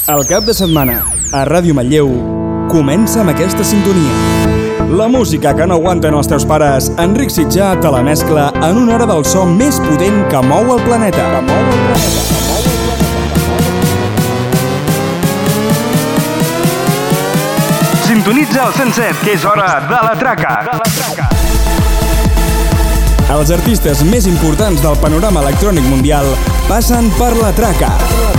El cap de setmana, a Ràdio Manlleu, comença amb aquesta sintonia. La música que no aguanten els teus pares, Enric Sitjà te la mescla en una hora del so més potent que mou el planeta. Sintonitza el 107, que és hora de la traca. Els artistes més importants del panorama electrònic mundial passen per la traca.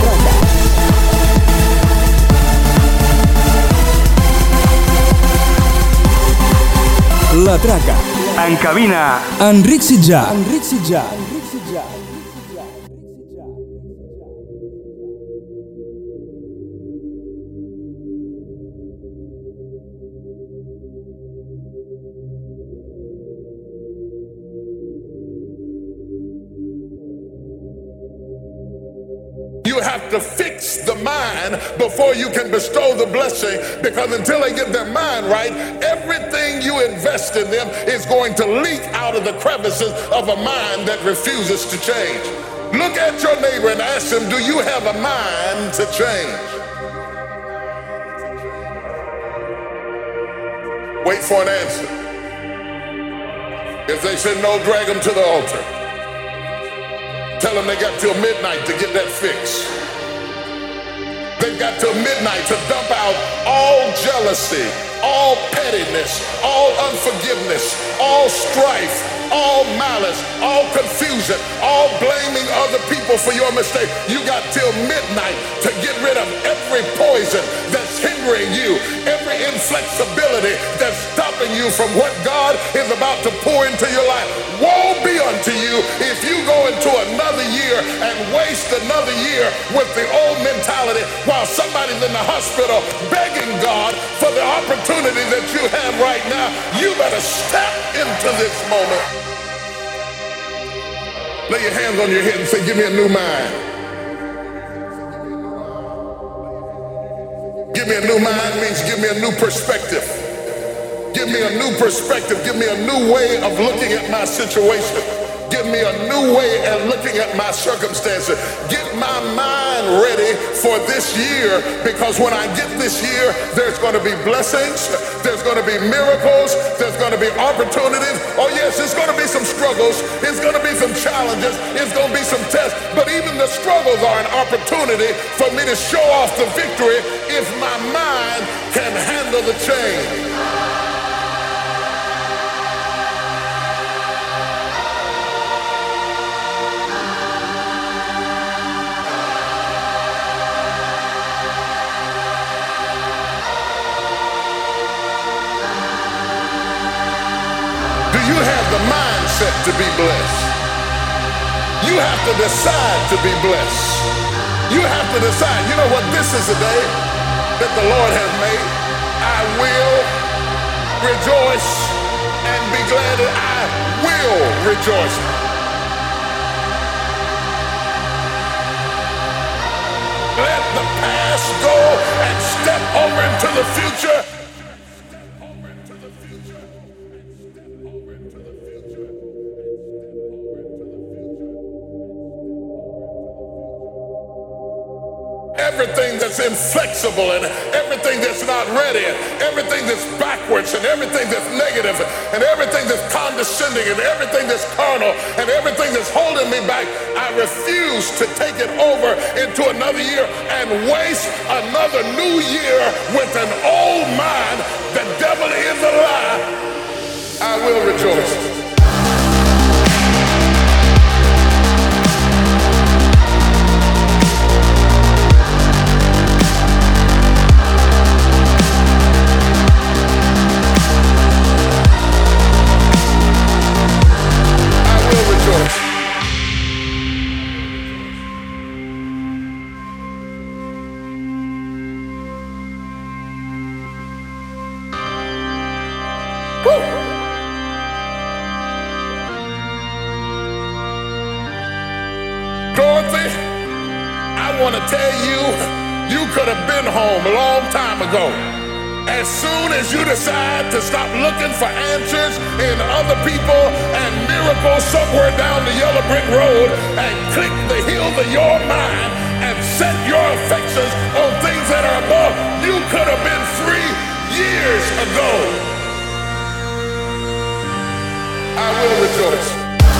La traca. En cabina, Enric Sitjà. You have to fix the mind before you can bestow the blessing, because until they get their mind right, everything you invest in them is going to leak out of the crevices of a mind that refuses to change. Look at your neighbor and ask him, do you have a mind to change? Wait for an answer. If they say no, drag them to the altar. Tell them they got till midnight to get that fix. They've got till midnight to dump out all jealousy, all pettiness, all unforgiveness, all strife, all malice, all confusion, all blaming other people for your mistake. You got till midnight to get rid of every poison that's hindering you, every inflexibility that's stopping you from what God is about to pour into your life. Woe be unto you if you go into another year and waste another year with the old mentality while somebody's in the hospital begging God for the opportunity that you have right now. You better step into this moment. Lay your hands on your head and say, give me a new mind. Give me a new mind means give me a new perspective. Give me a new perspective. Give me a new way of looking at my situation. Give me a new way of looking at my circumstances. Get my mind ready for this year, because when I get this year, there's going to be blessings, there's going to be miracles, there's going to be opportunities. Oh yes, there's going to be some struggles, there's going to be some challenges, there's going to be some tests, but even the struggles are an opportunity for me to show off the victory if my mind can handle the change. You have the mindset to be blessed. You have to decide to be blessed. You have to decide, you know what, this is the day that the Lord has made. I will rejoice and be glad that I will rejoice. Let the past go and step over into the future. Everything that's inflexible and everything that's not ready and everything that's backwards and everything that's negative and everything that's condescending and everything that's carnal and everything that's holding me back, I refuse to take it over into another year and waste another new year with an old mind. The devil is a lie. I will rejoice. Dorothy, I want to tell you, you could have been home a long time ago. As soon as you decide to stop looking for answers in other people and miracles somewhere down the yellow brick road and click the heels of your mind and set your affections on things could have been free years ago. I will rejoice.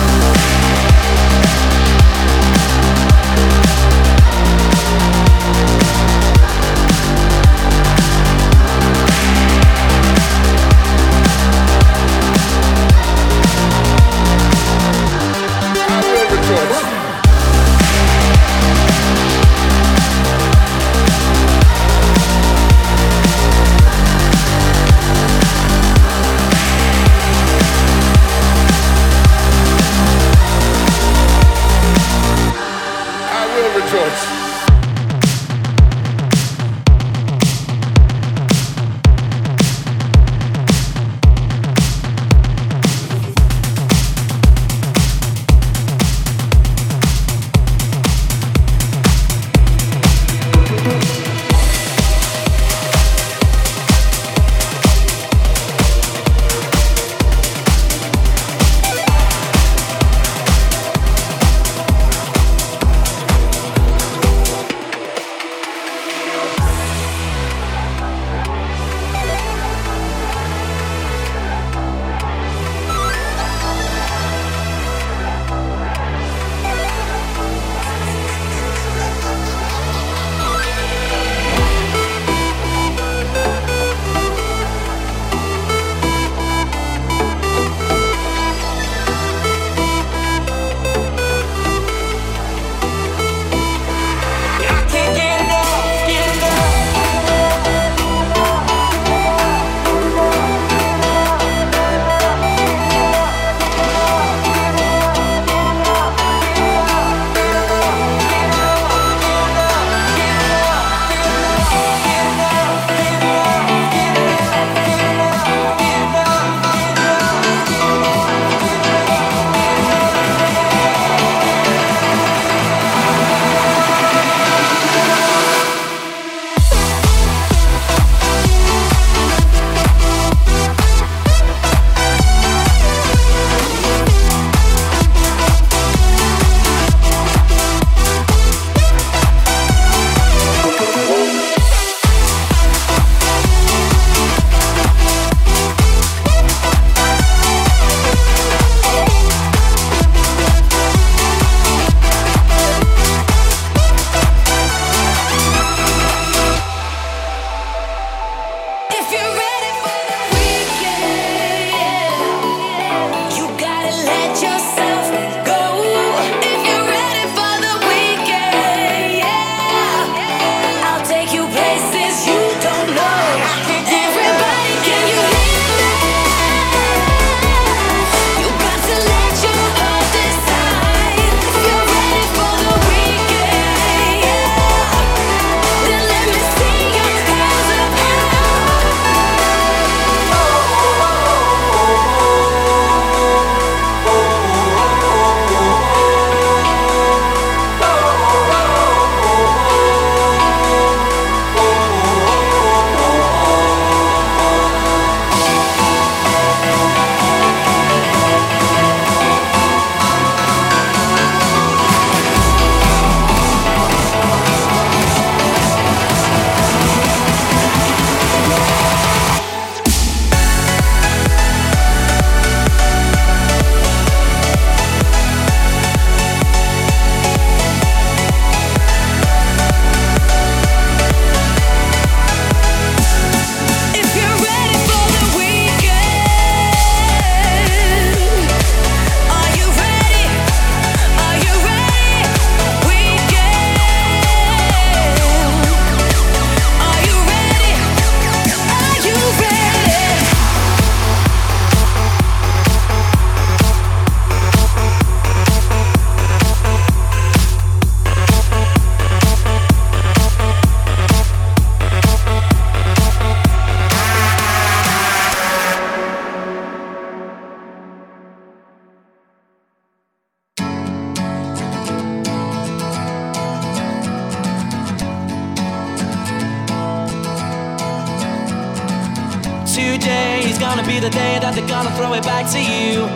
Today's gonna be the day that they're gonna throw it back to you.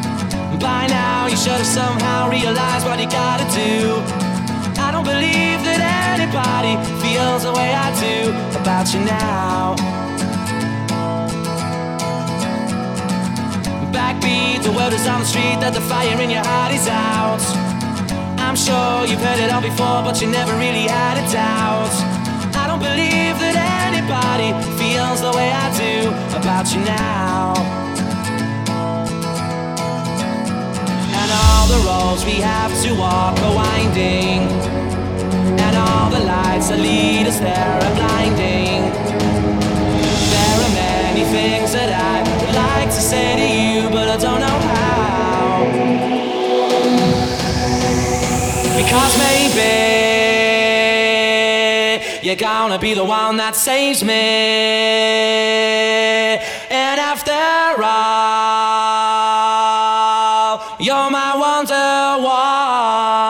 By now you should have somehow realized what you gotta do. I don't believe that anybody feels the way I do about about you now. Backbeat, the word is on the street that the fire in your heart is out. I'm sure you've heard it all before, but you never really had a doubt. I don't believe that anybody feels the way I do about you now. And all the roads we have to walk are winding, and all the lights that lead us there are blinding. There are many things that I would like to say to you, but I don't know how. Because maybe you're gonna be the one that saves me. And after all, you're my wonderwall.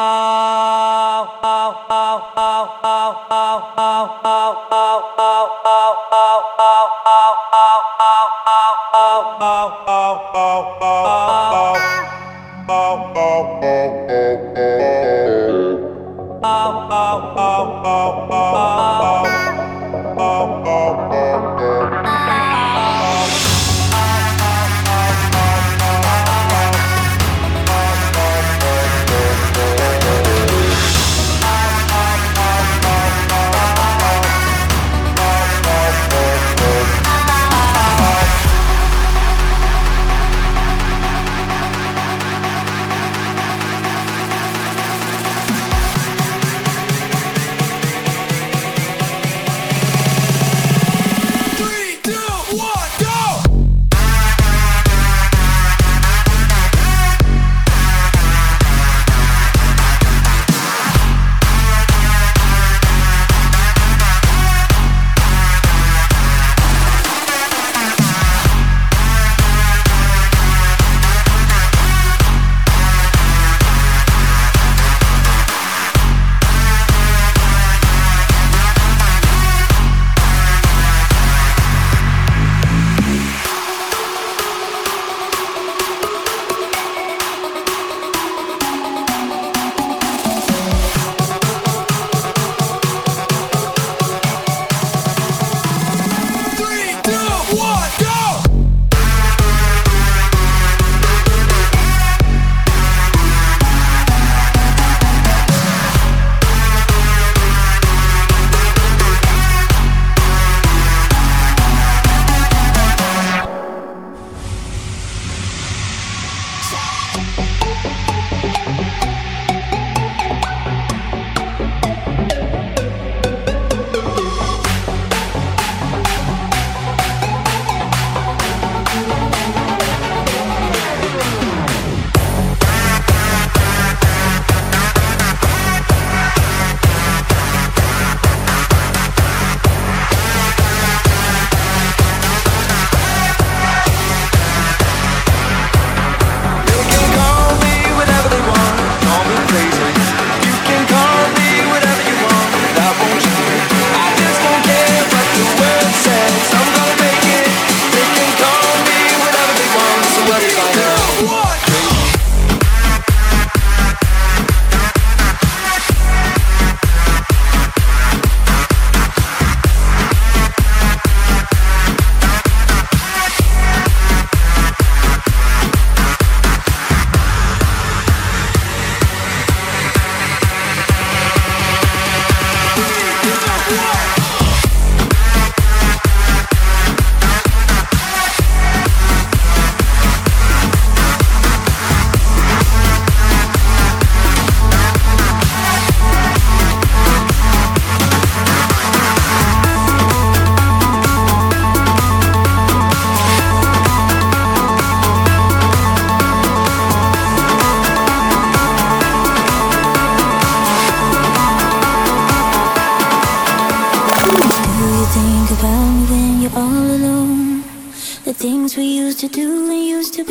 things we used to do and used to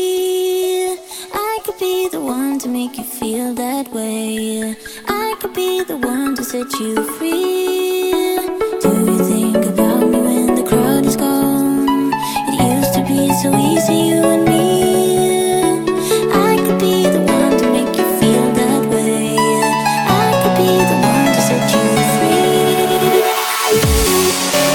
be. I could be the one to make you feel that way. I could be the one to set you free. Do you think about me when the crowd is gone? It used to be so easy, you and me. I could be the one to make you feel that way. I could be the one to set you free.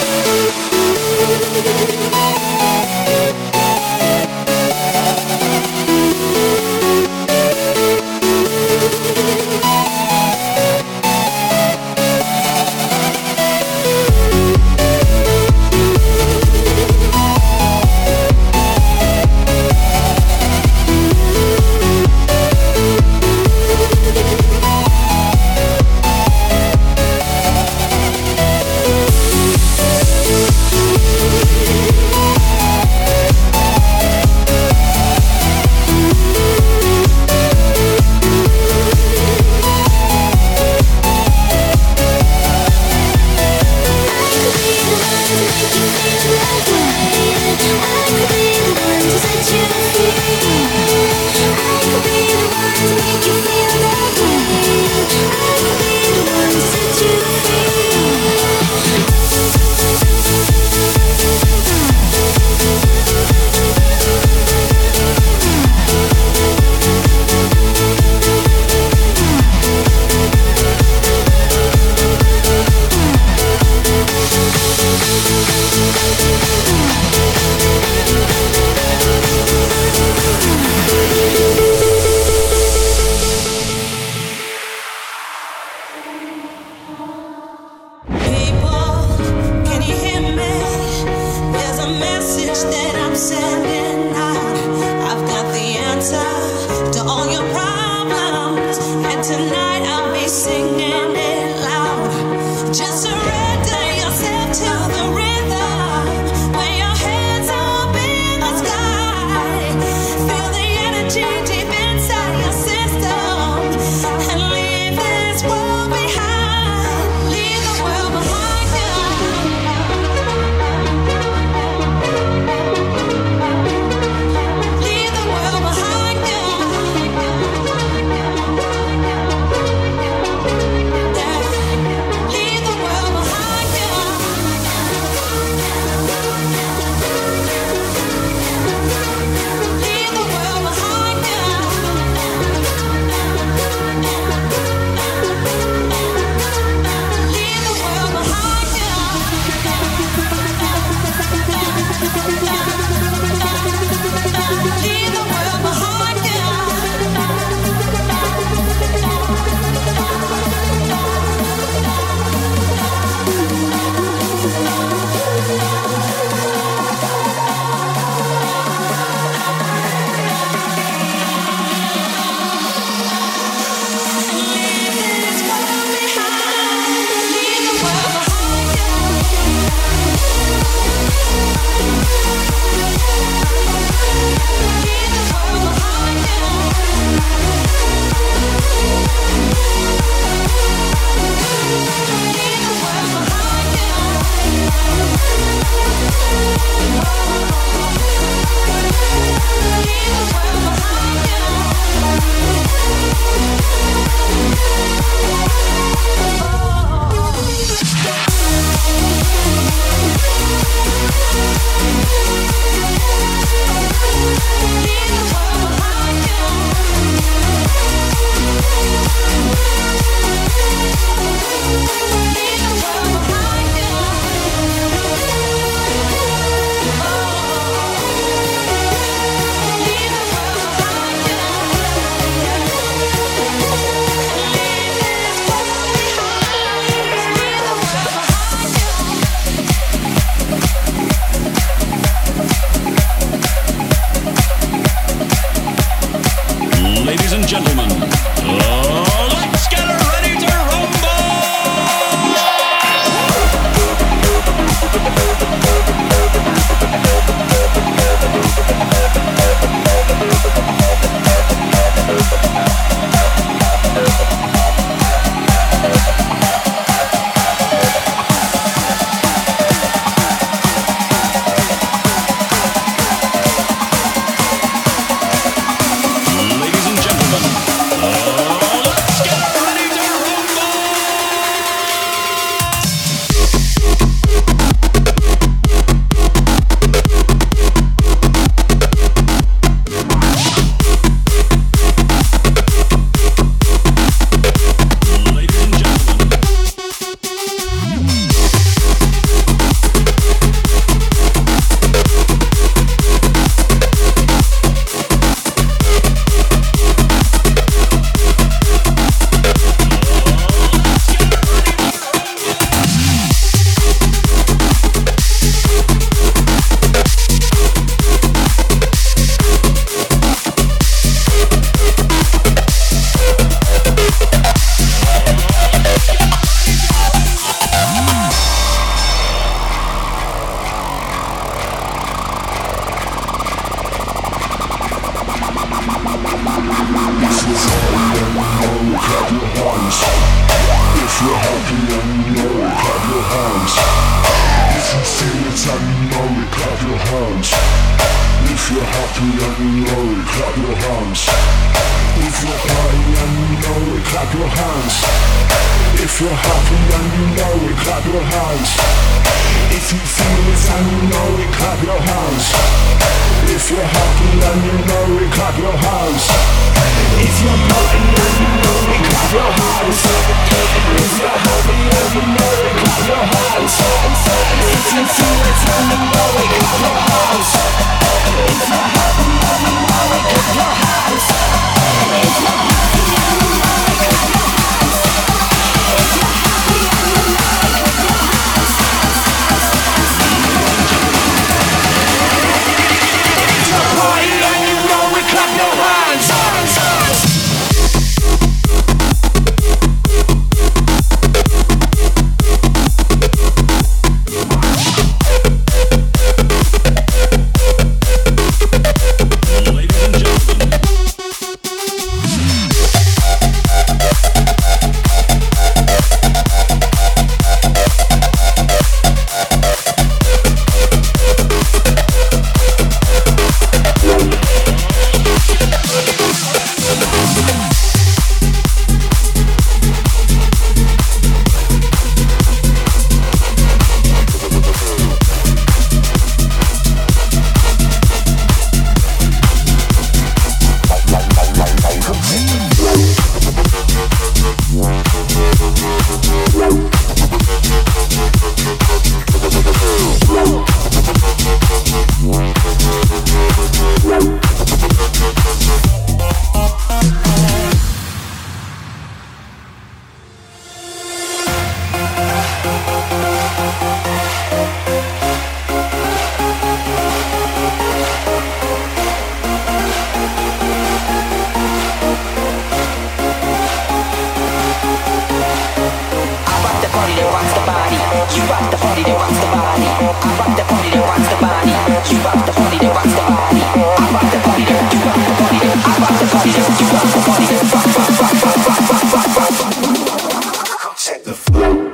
body. You rock the party that rocks the body. I rock the party that rocks the body. You rock the party that rocks the body. I rock the party that you rock the party that I rock the party that you rock the party that rock rock rock rock rock rock rock rock. Come check the flow.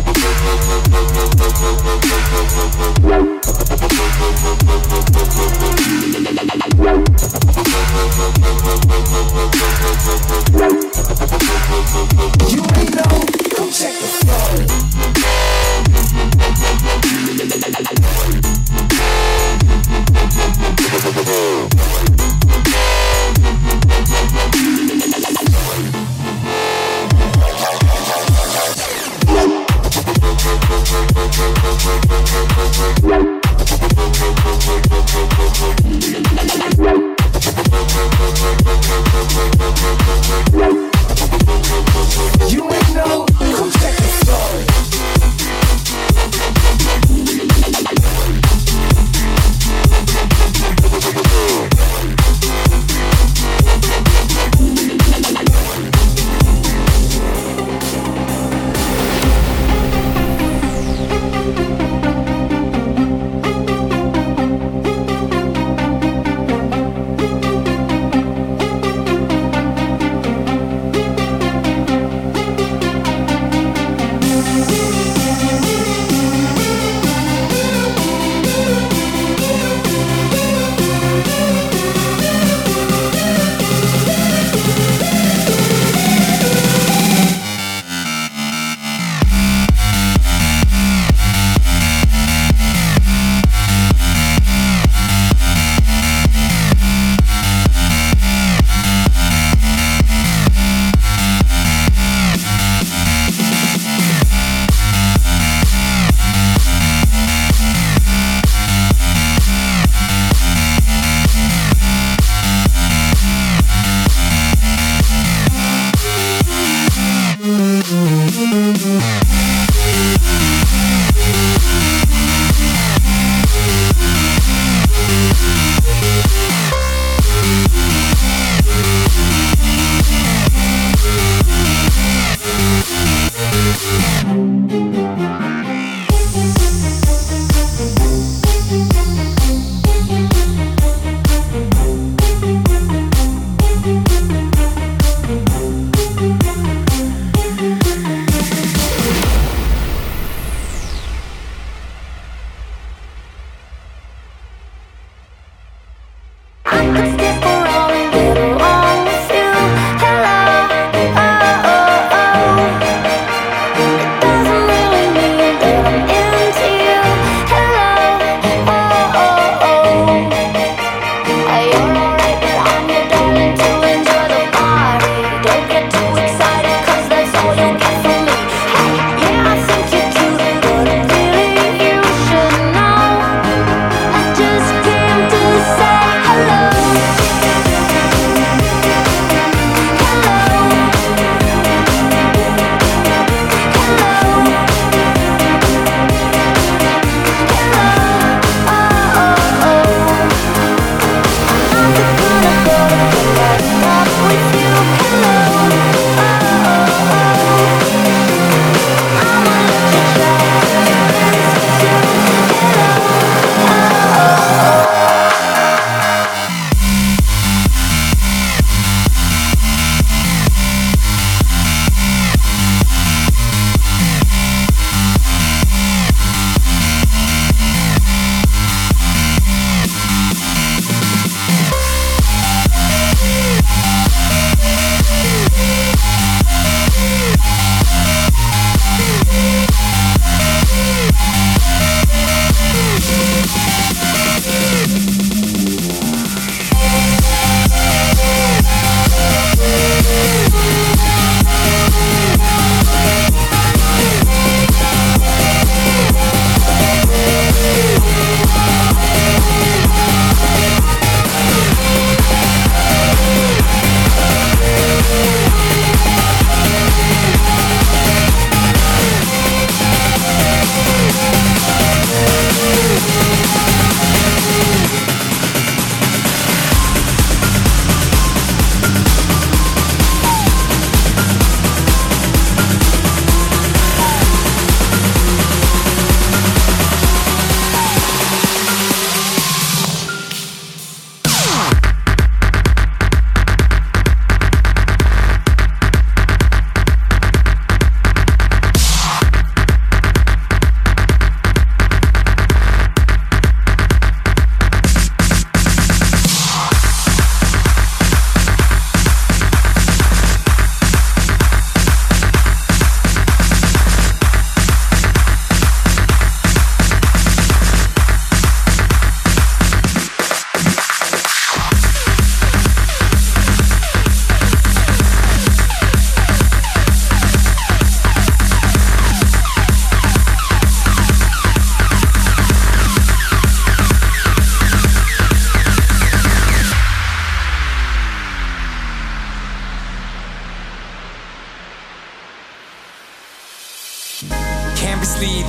You ain't know, come check the flow. You ain't know, come check the flow.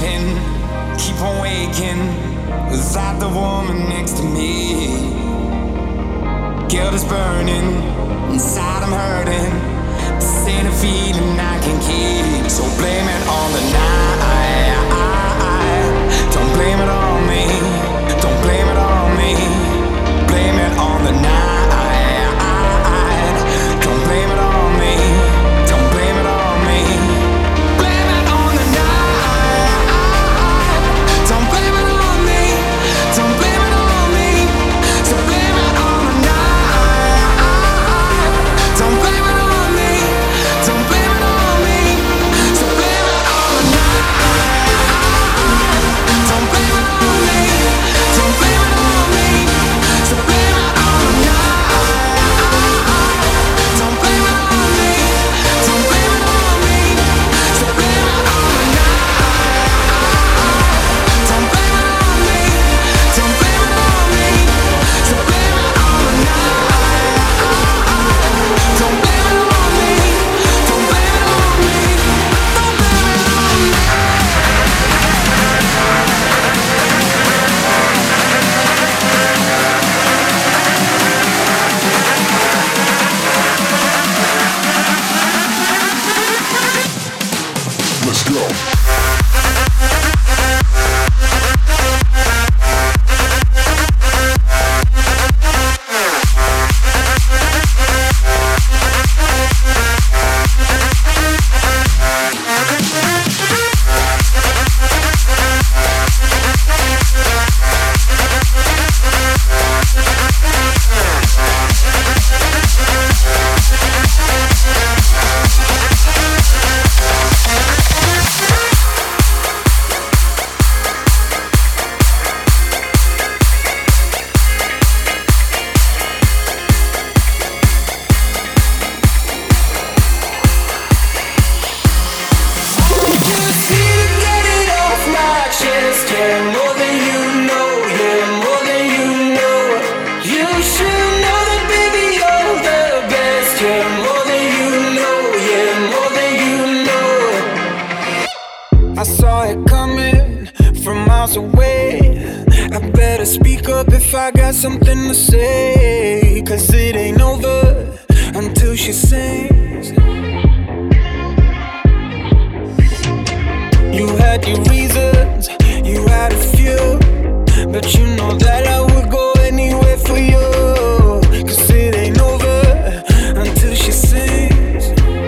shaking, keep on waking without the woman next to me. Guilt is burning, inside I'm hurting. This ain't a feeling I can keep. So blame it on the night. Don't blame it on me. Don't blame it on me. Blame it on the night. Don't blame it on me. Don't blame it on me. Blame it on the night. Don't blame it on me. Don't blame it on me. So blame it on the night. Don't blame it on me. Don't blame it on me. So blame it on the night. Don't blame it on me. Don't blame it on me. So blame it on the night. Don't blame it on me. Don't blame it on me. So blame it on the night. Don't blame it on me. Don't blame it on me. So blame it on the night. Don't blame it on me. Don't blame it on me. Don't blame it on me. Let's go. I saw it coming from miles away. I better speak up if I got something to say, 'cause it ain't over until she sings. You had your reasons, you had a few, but you know that I would go anywhere for you, 'cause it ain't over until she sings.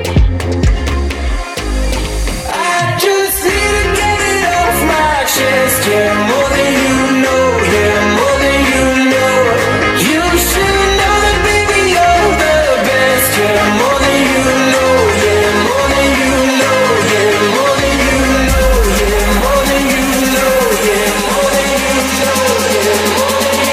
I just need to get it off my chest, yeah, more than you know, yeah, more than you know. You should know that, baby, you're the best, yeah, more than you know, yeah, more than you know, yeah, more than you know, yeah, more than you know, yeah, more than you know, yeah, more than you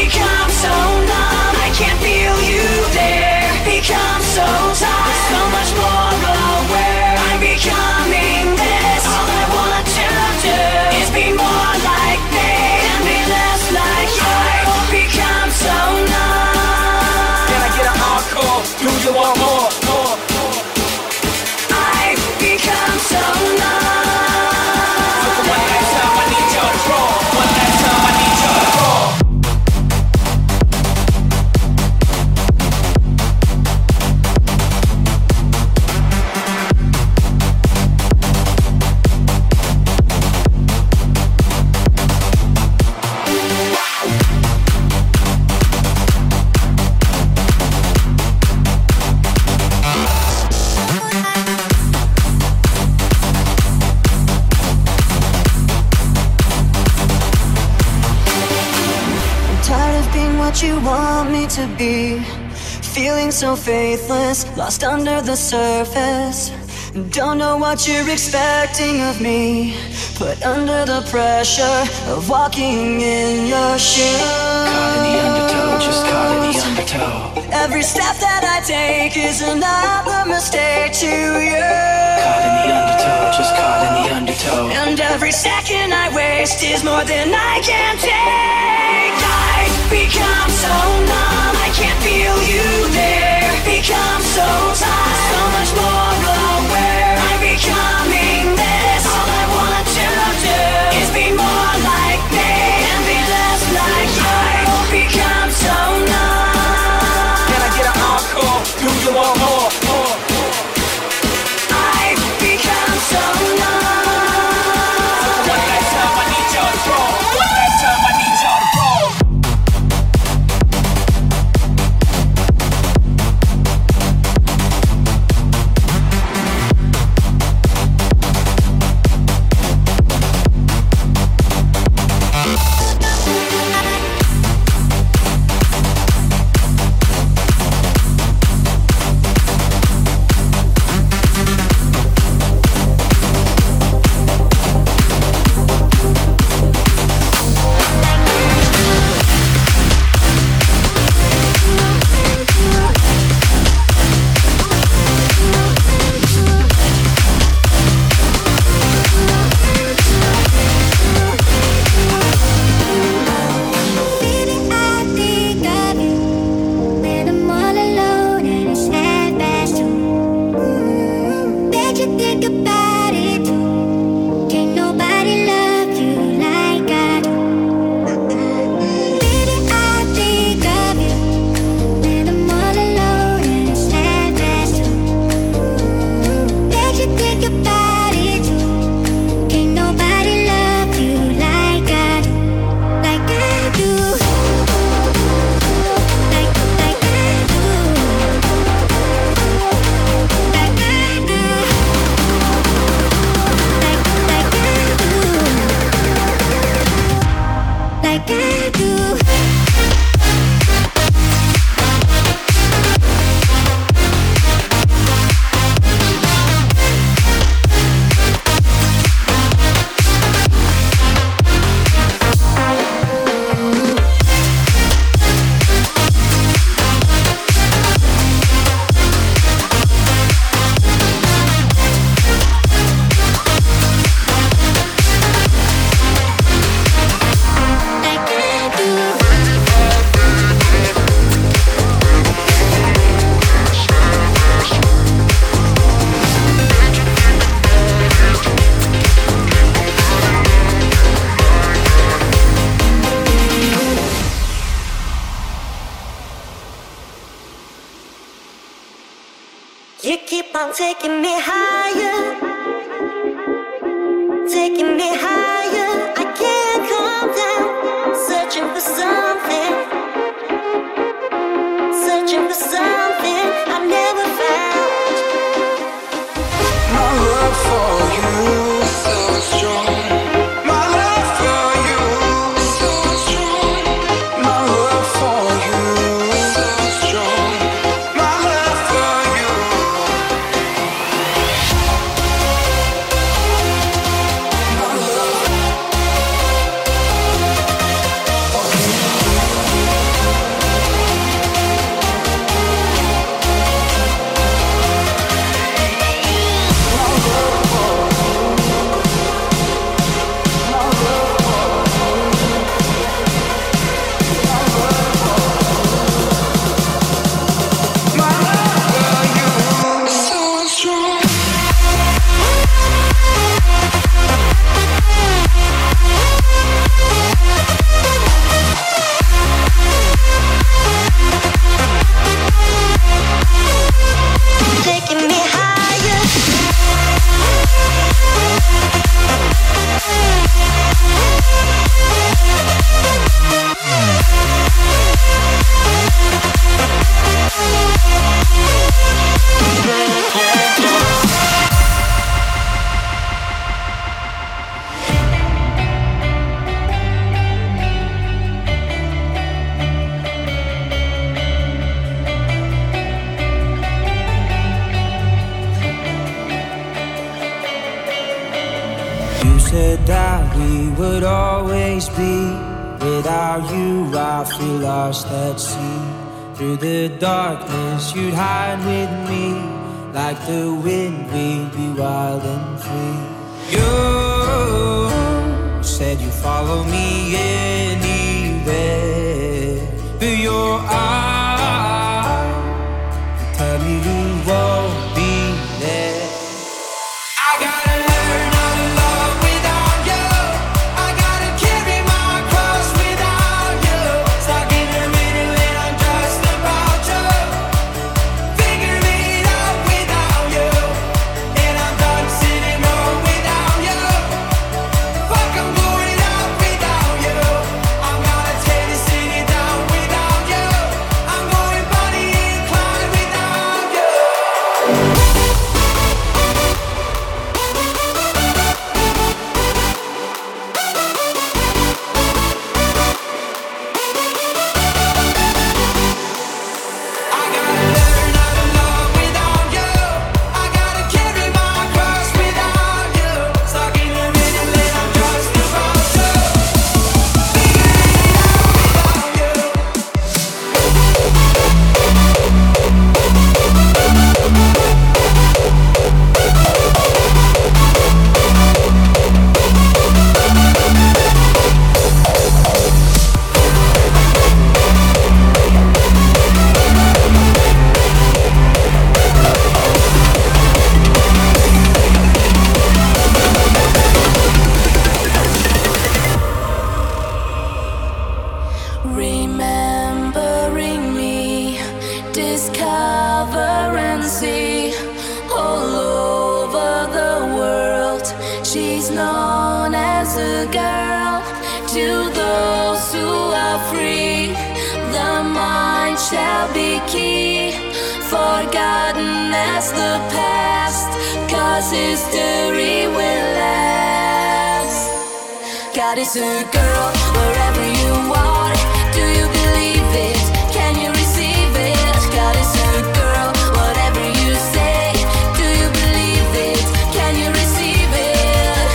become so numb, I can't feel you there. Become so tired, so much more aware. I'm becoming this. All I want to do is be more like me and be less like you. I become so numb. Can I get an encore? Do you want more? I've become so numb. One last time I need your draw. One last time I need your draw. What you want me to be, feeling so faithless, lost under the surface. Don't know what you're expecting of me, put under the pressure of walking in your shoes. Caught in the undertow, just caught in the undertow. Every step that I take is another mistake to you. Caught in the undertow, just caught in the undertow. And every second I waste is more than I can take. I become so numb, I can't feel you there. Become so tired, so much more aware. I'm becoming this. All I want to do is be more like me and be less like you. I become so numb. Can I get an encore? Do you want more? I've become so numb. One last time I need your draw. One last time I need your draw. You keep on taking me higher, taking me higher. I can't calm down, searching for something, searching for something I never found. My love for you is so strong. My love for you is so strong. My love for you is so strong. My love for you. My love. said that we would always be. Without you I feel lost at sea. Through the darkness you'd hide with me. Like the wind we'd be wild and free. You said you'd follow me anywhere. But your eyes tell me you won't be there. I gotta learn how to love without you. I gotta carry my cross without you. Stuck in a minute when I'm just about to figure it out without you. And I'm done sitting home without you. Fuck, I'm going out without you. I'm gonna tear the city down without you. I'm going Bonnie and Clyde without you. I gotta learn how to love without you. I gotta carry my cross without you. Stuck in a minute when I'm just about to figure it out without you. Remembering me, discover and see all over the world. She's known as a girl to those who are free. The mind shall be key, forgotten as the past, 'cause history will last. God is a girl wherever you are. Do you believe it? Can you receive it? God is a girl, whatever you say. Do you believe it? Can you receive it?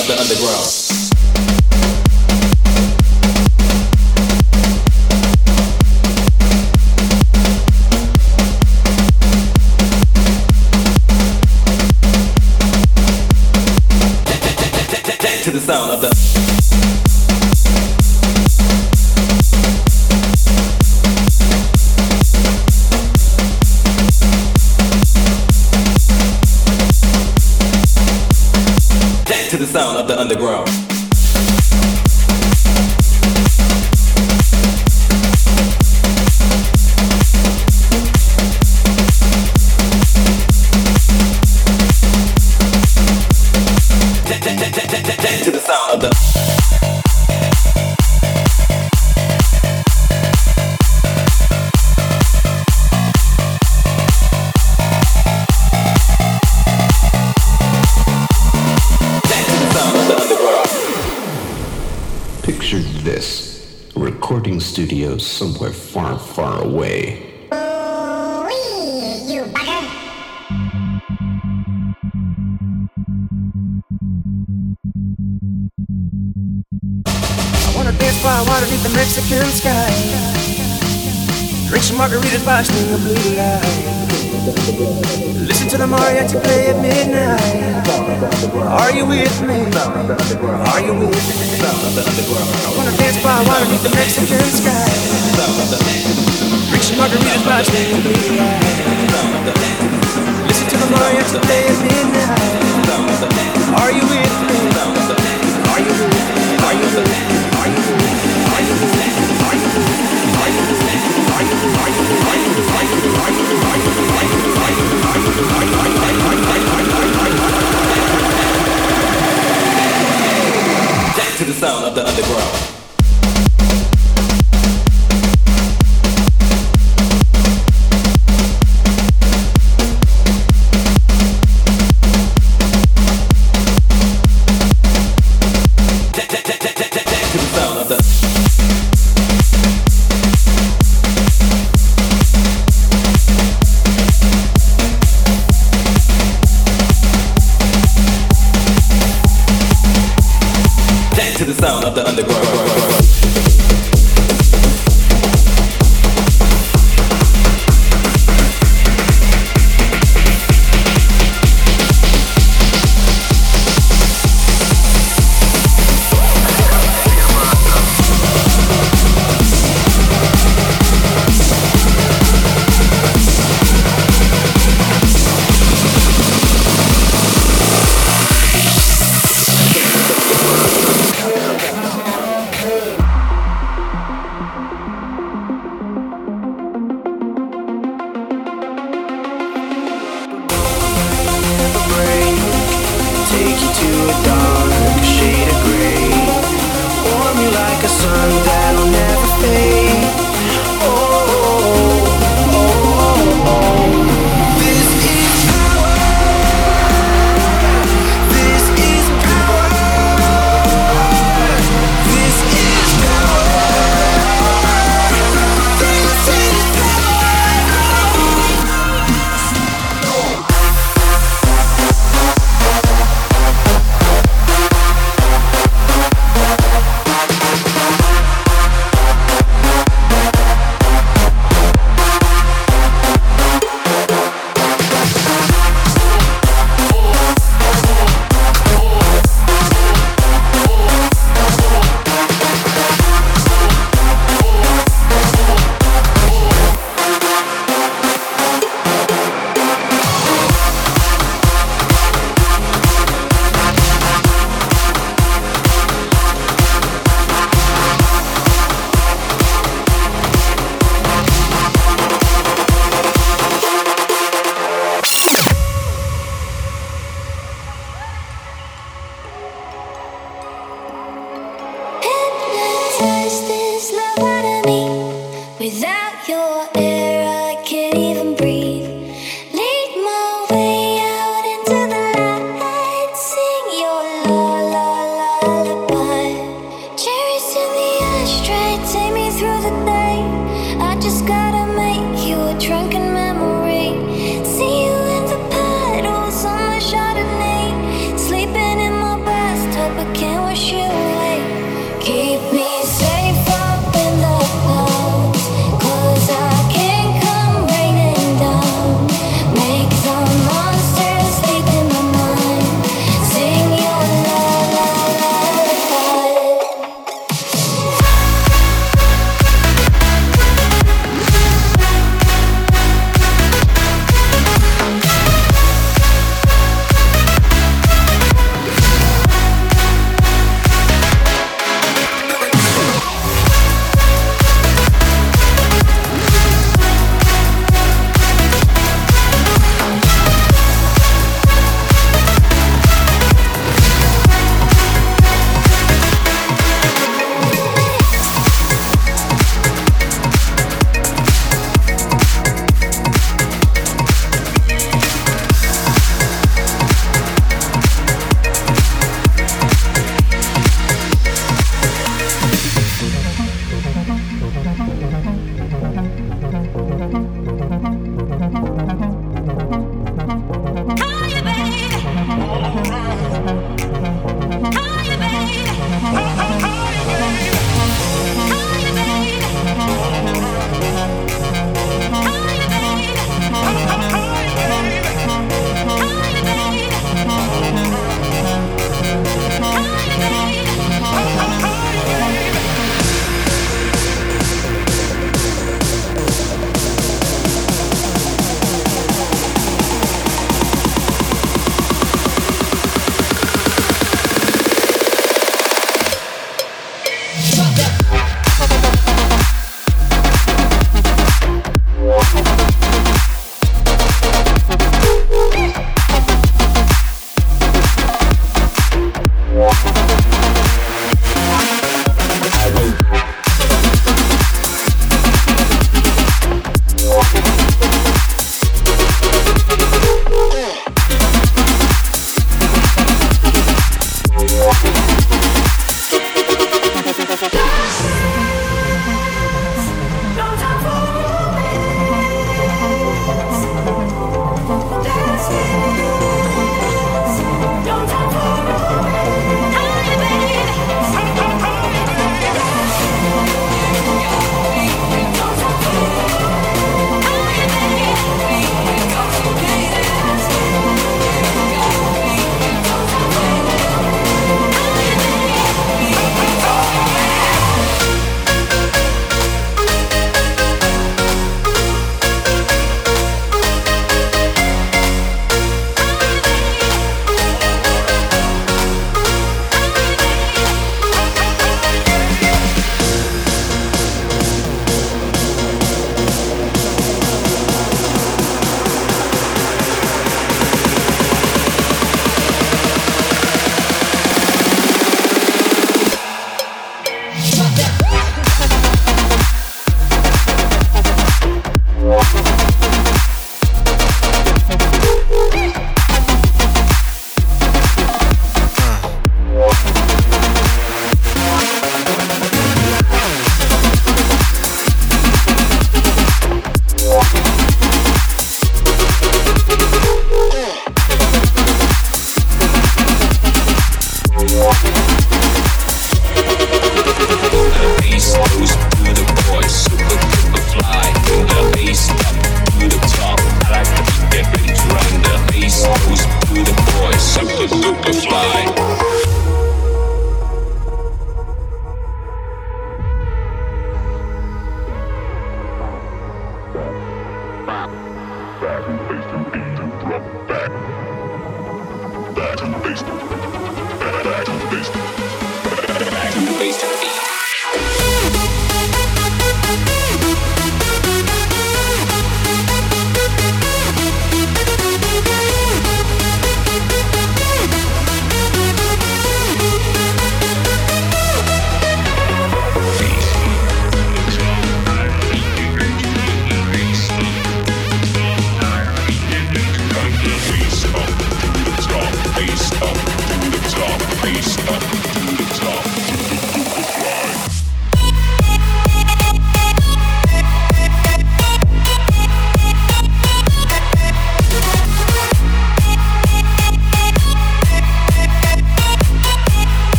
of the underground. To the sound of the to the sound of the underground. To the sound of the Picture this, a recording studio somewhere far, far away. You bugger! I wanna dance by water beneath the Mexican sky. Drink some margaritas by string of blue light. Listen to the mariachi play at midnight. Are you with me? Are you with me? I wanna dance by water beneath the Mexican sky. Drink some margaritas by string of blue light. Listen to the mariachi play at midnight. Are you with me? Are you with me? Are you with me? Are you with me? Are you with me? Are you with me? Are you with me? Are you with me? Are you with me? Are you with me? Are you with me? Are you with me? to the sound of the underground.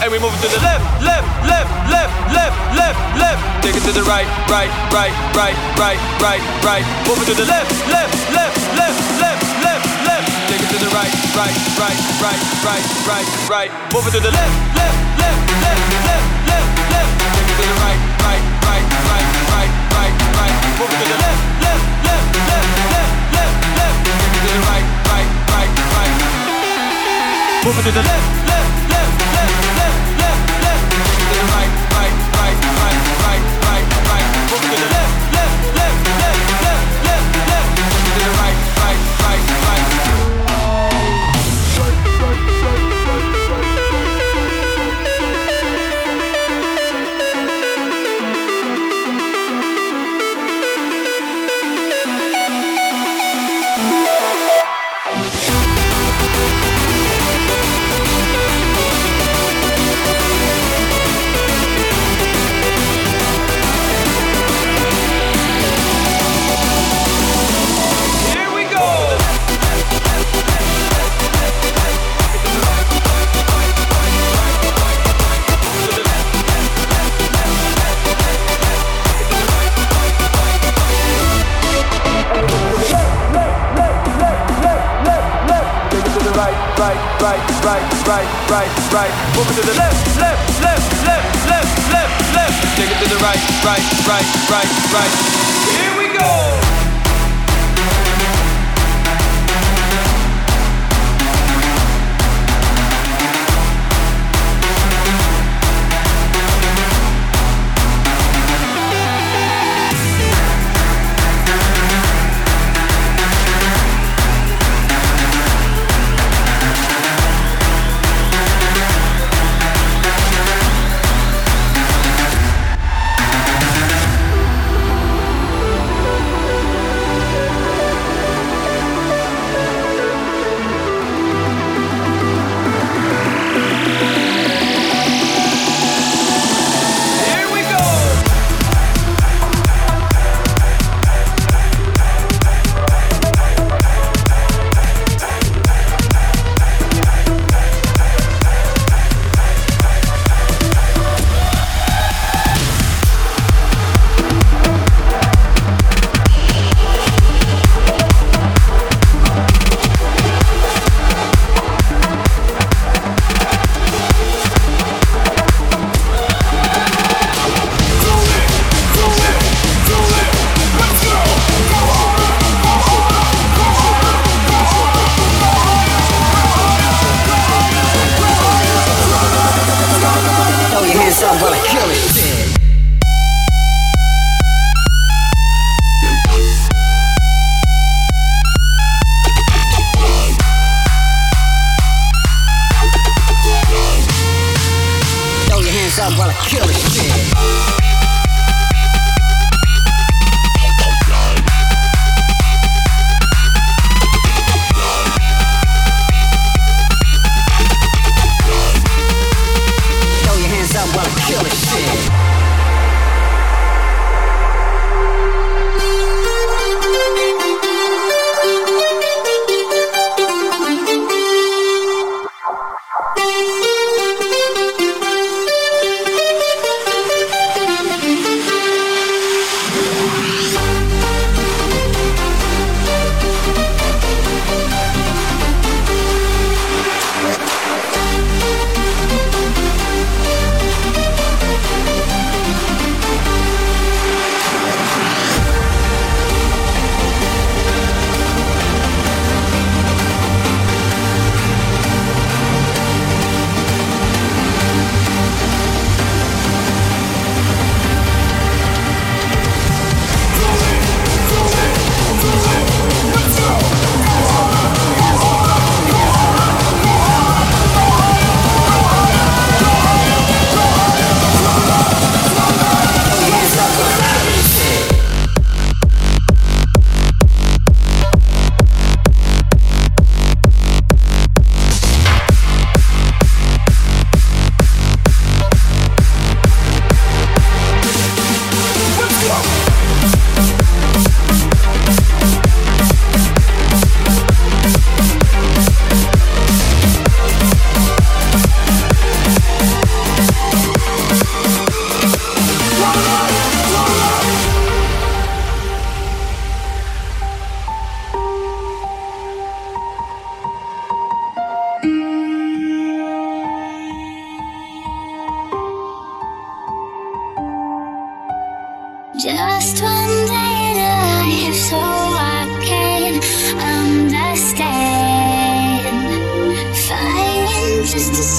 we move it to the left, left, left, left, left, left, left. Take it to the right, right, right, right, right, right, right. Move it to the left, left, left, left, left, left, left. Take it to the right, right, right, right, right, right, right. Move it to the left, left, left, left, left, left, left. Take it to the right, right, right, right, right, right, right. Move it to the left, left, left, left, left, left, left. Take it to the right, right, right, right. Move it to the left, left, left, left, left, left, left. Take it to the right, right, right, right, right, right, right. Move it to the left, left, left, left, left, left, left. Take it to the right, right, right, right. Right, move it to the left, left, left, left, left, left, left. Take it to the right, right, right, right, right. Here we go.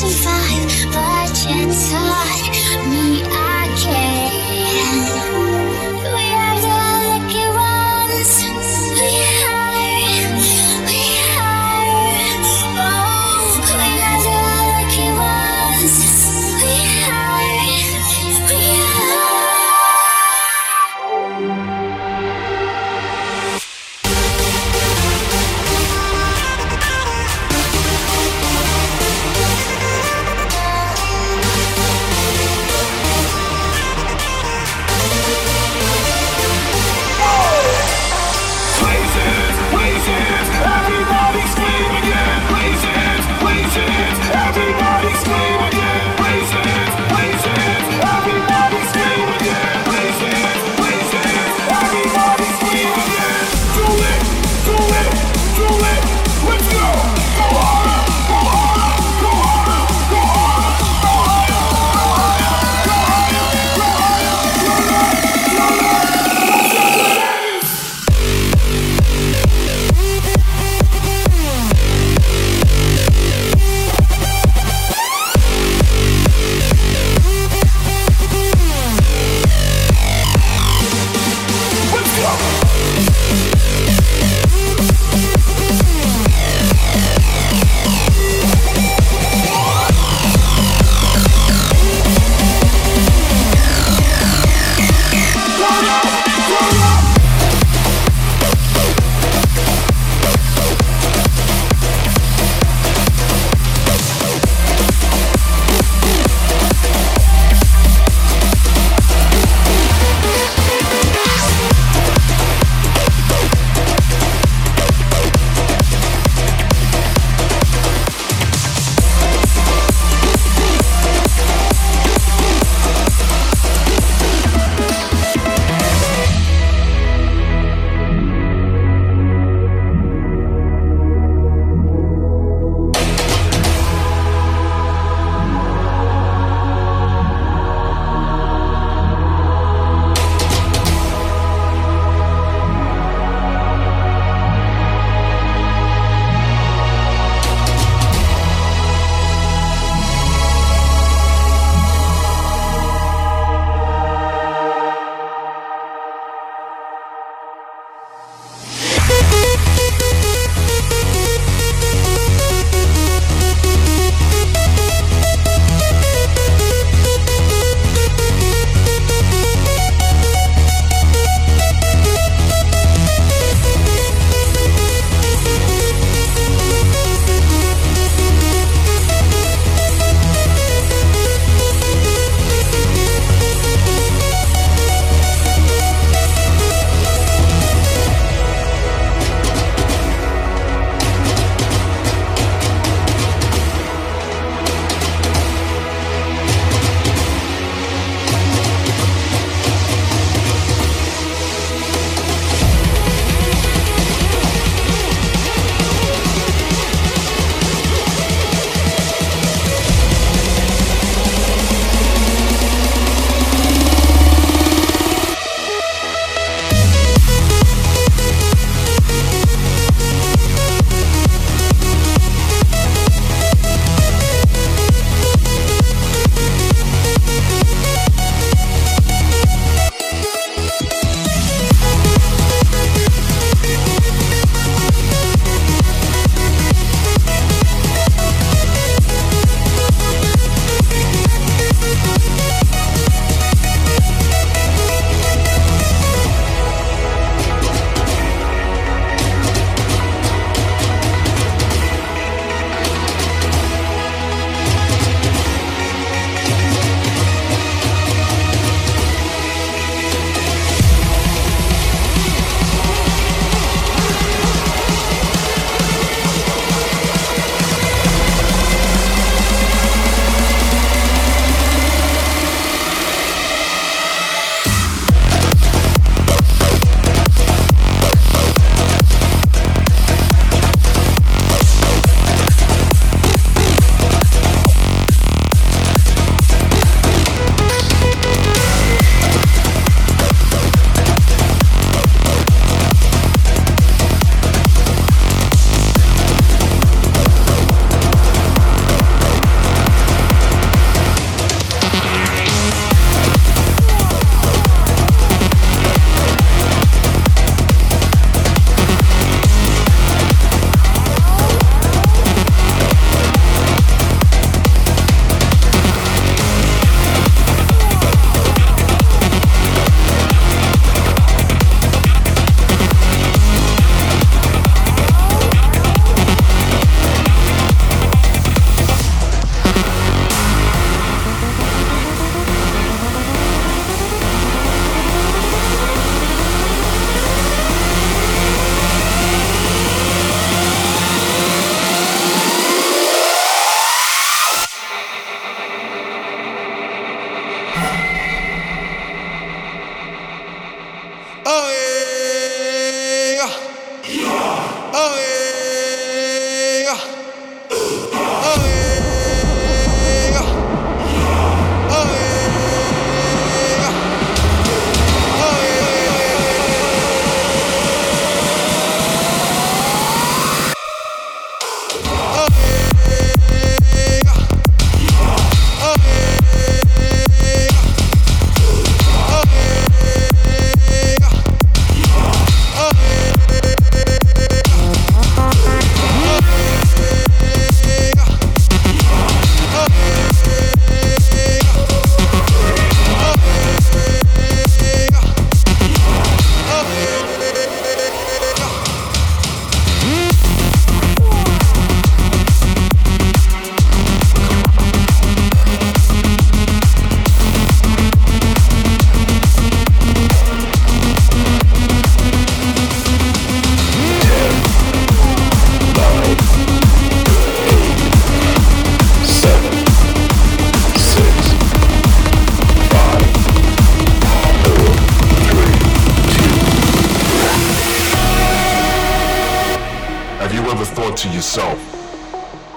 survive, but you taught me I can. We are the lucky ones. We are. Oh, we are the lucky ones. We are.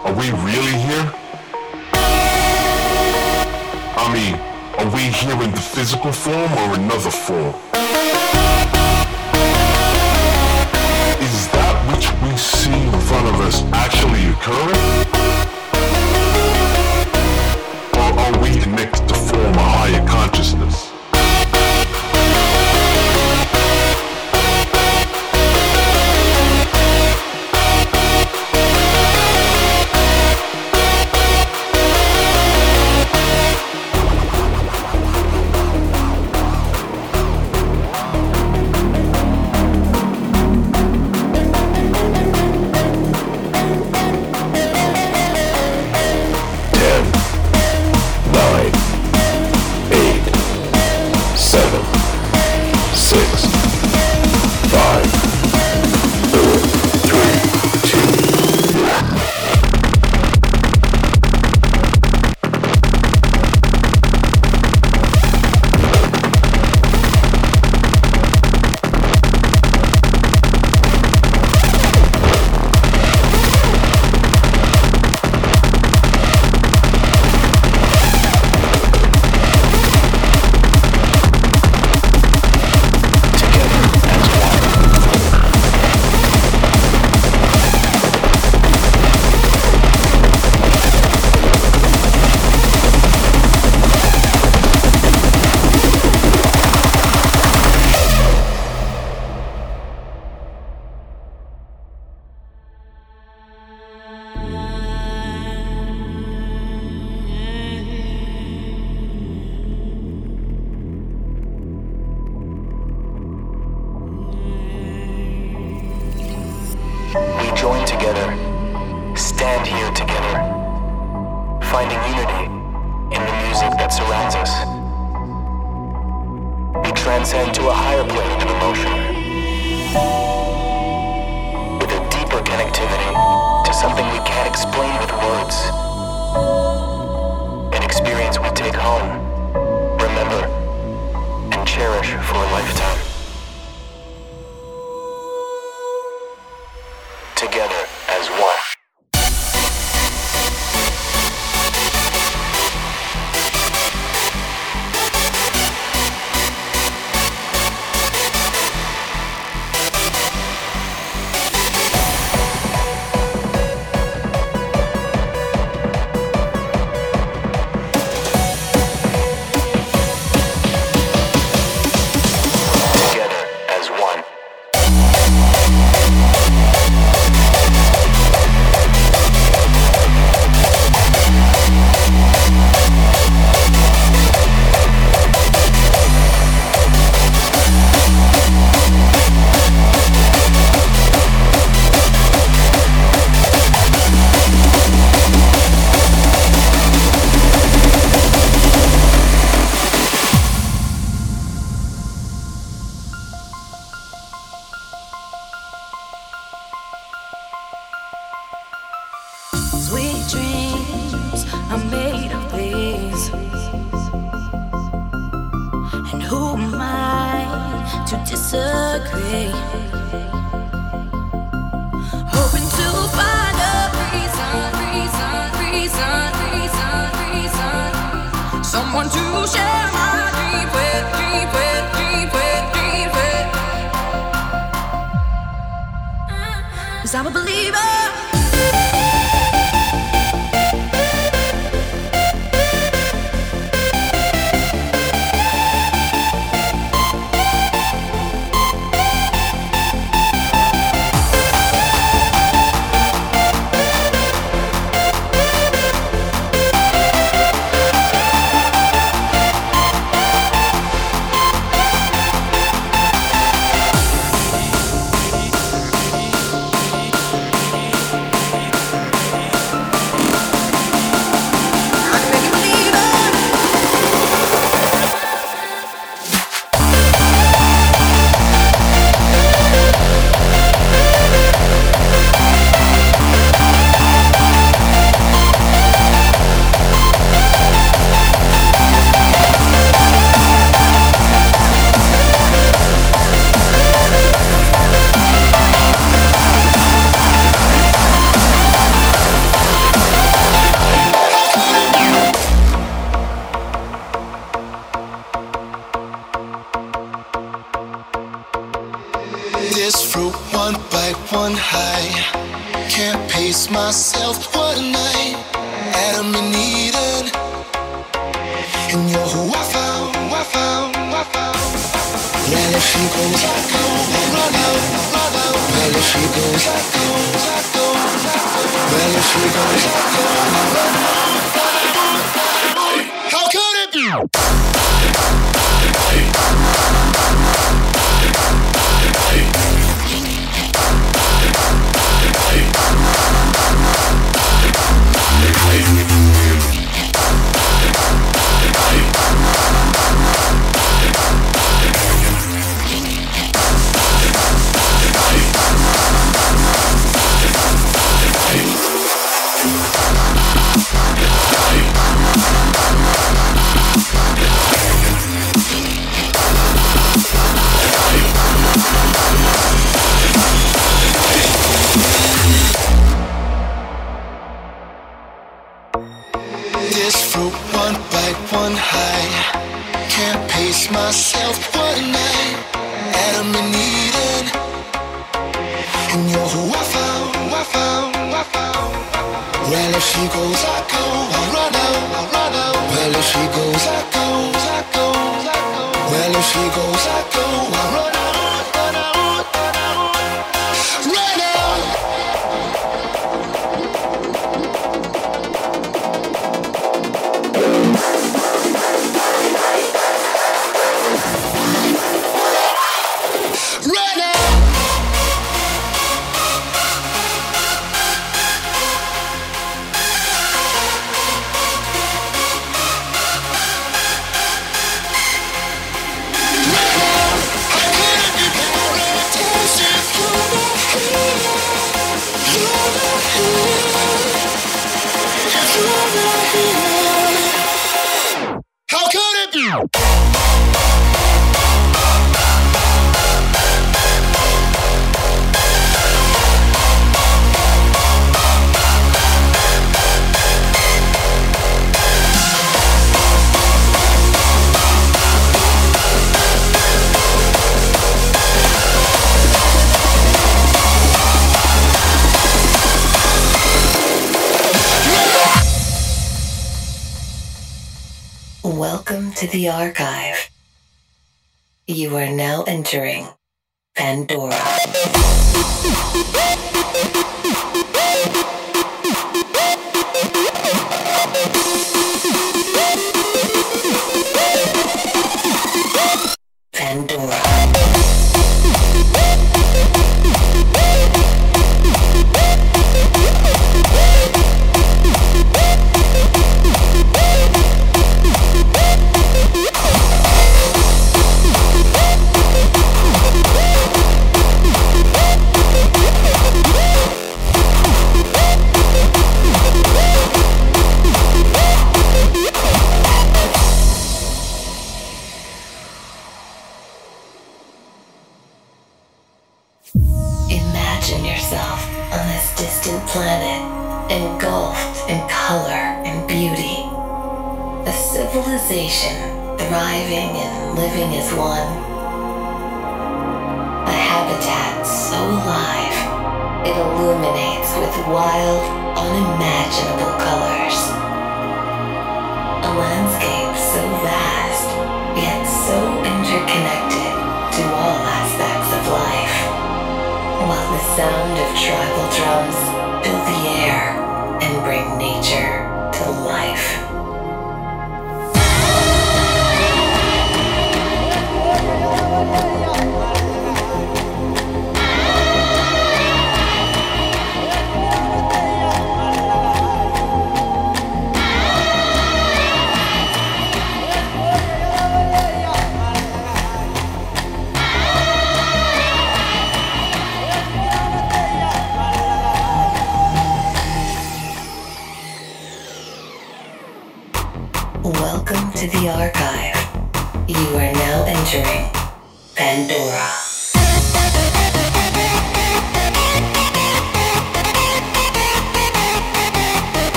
Are we really here? I mean, are we here in the physical form or another form? Is that which we see in front of us actually occurring? Or are we connected to form a higher consciousness? I'm a believer. one high. Can't pace myself, what a night. Adam and Eden. And you're who I found. Well, if she goes, I go, I run out. Well, if she goes, I go. Well, if she goes, I go, I run out. How could it be? One high, can't pace myself, what a night. Adam and Eden, and you're who I found. Well, if she goes, I go, I run out. Well, if she goes, I go. Well, if she goes, I go, I run out. How could it be? Welcome to the archive. You are now entering Pandora. Imagine yourself on this distant planet, engulfed in color and beauty. A civilization thriving and living as one. A habitat so alive, it illuminates with wild, unimaginable colors. A landscape so vast, yet so interconnected to all aspects of life. While the sound of tribal drums fill the air and bring nature to life. Welcome to the archive. You are now entering Pandora.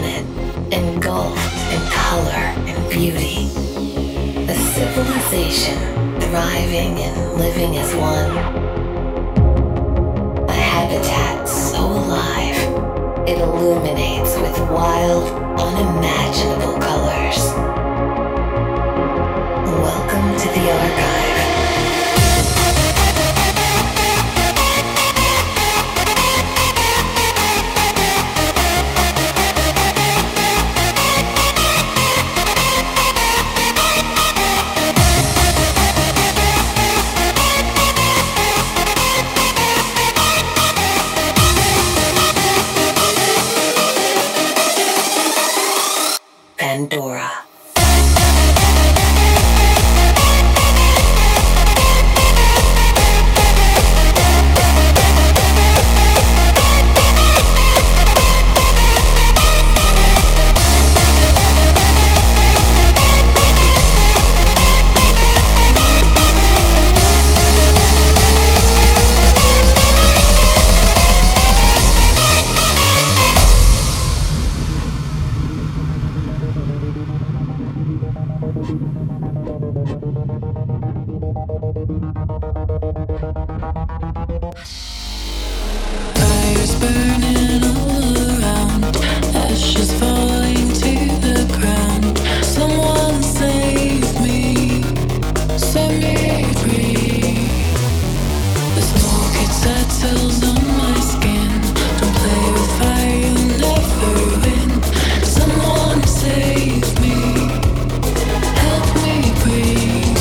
planet, engulfed in color and beauty. A civilization thriving and living as one. A habitat so alive, it illuminates with wild, unimaginable colors. Welcome to the archive. Pandora. Fires burning all around, ashes falling to the ground. Someone save me, set me free. The smoke, it settles on my skin. Don't play with fire, you'll never win. Someone save me, help me breathe.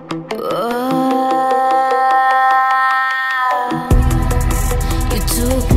You took